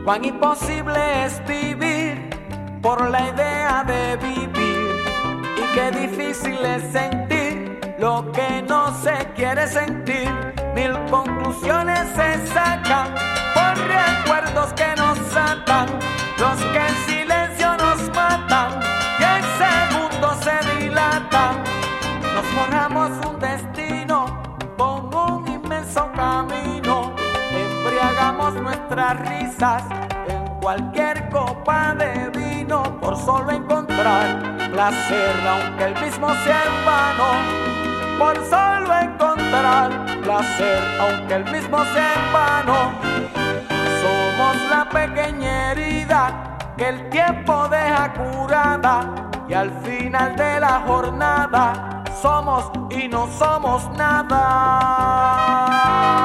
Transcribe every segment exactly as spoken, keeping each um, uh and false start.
Cuán imposible es vivir por la idea de vivir, y qué difícil es sentir lo que no se quiere sentir. Mil conclusiones se sacan por recuerdos que nos atan, los que en silencio nos matan y en segundos se dilatan. Nos forjamos un destino con un inmenso camino, embriagamos nuestras risas en cualquier copa de vino, por solo encontrar placer, aunque el mismo sea en vano. Por solo encontrar placer, aunque el mismo sea en vano. Somos la pequeña herida que el tiempo deja curada, y al final de la jornada somos y no somos nada.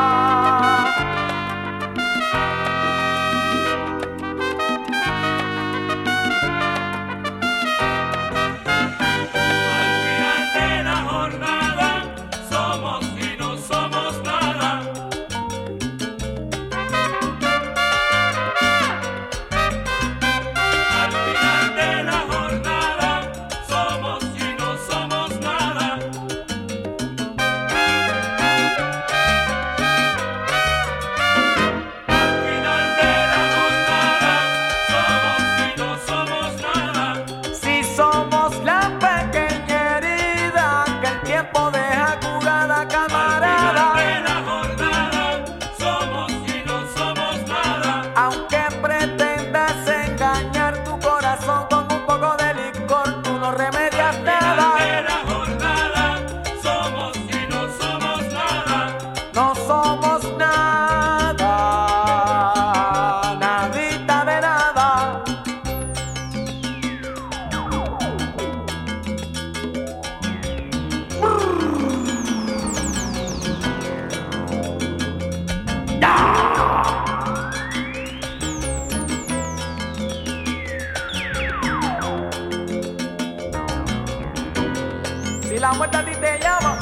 Si la muerte a ti te llama,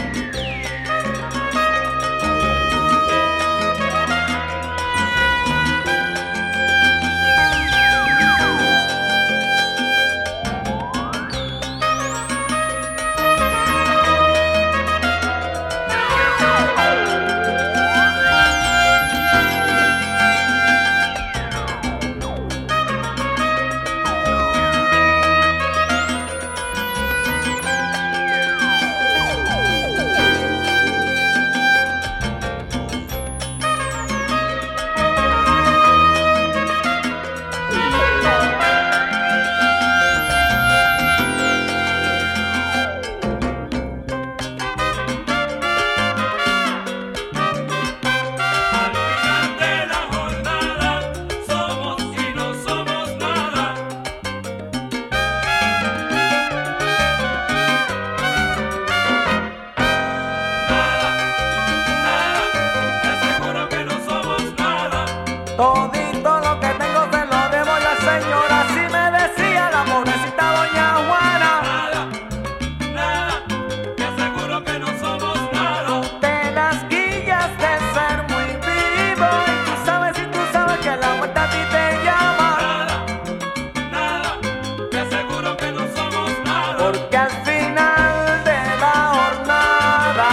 todito lo que tengo se lo debo a la señora. Así me decía la pobrecita doña Juana. Nada, nada, te aseguro que no somos nada. Te las guillas de ser muy vivo, y tú sabes y tú sabes que la muerte a ti te llama. Nada, nada, te aseguro que no somos nada. Porque al final de la jornada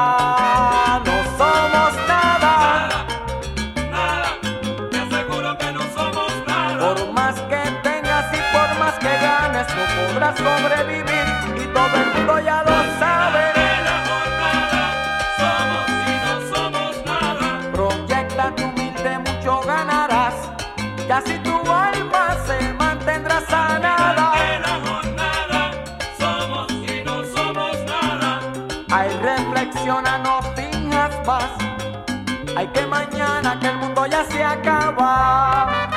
no somos nada. Nada, te aseguro que no somos nada. Por más que tengas y por más que ganes, no podrás sobrevivir, y todo el mundo ya lo sabe. De la jornada somos y no somos nada. Proyecta tu mente, mucho ganarás, y así tu alma se mantendrá sanada. De la jornada somos y no somos nada. Ay, reflexiona, no finjas más. Ay, que mañana que el mundo ya se acaba.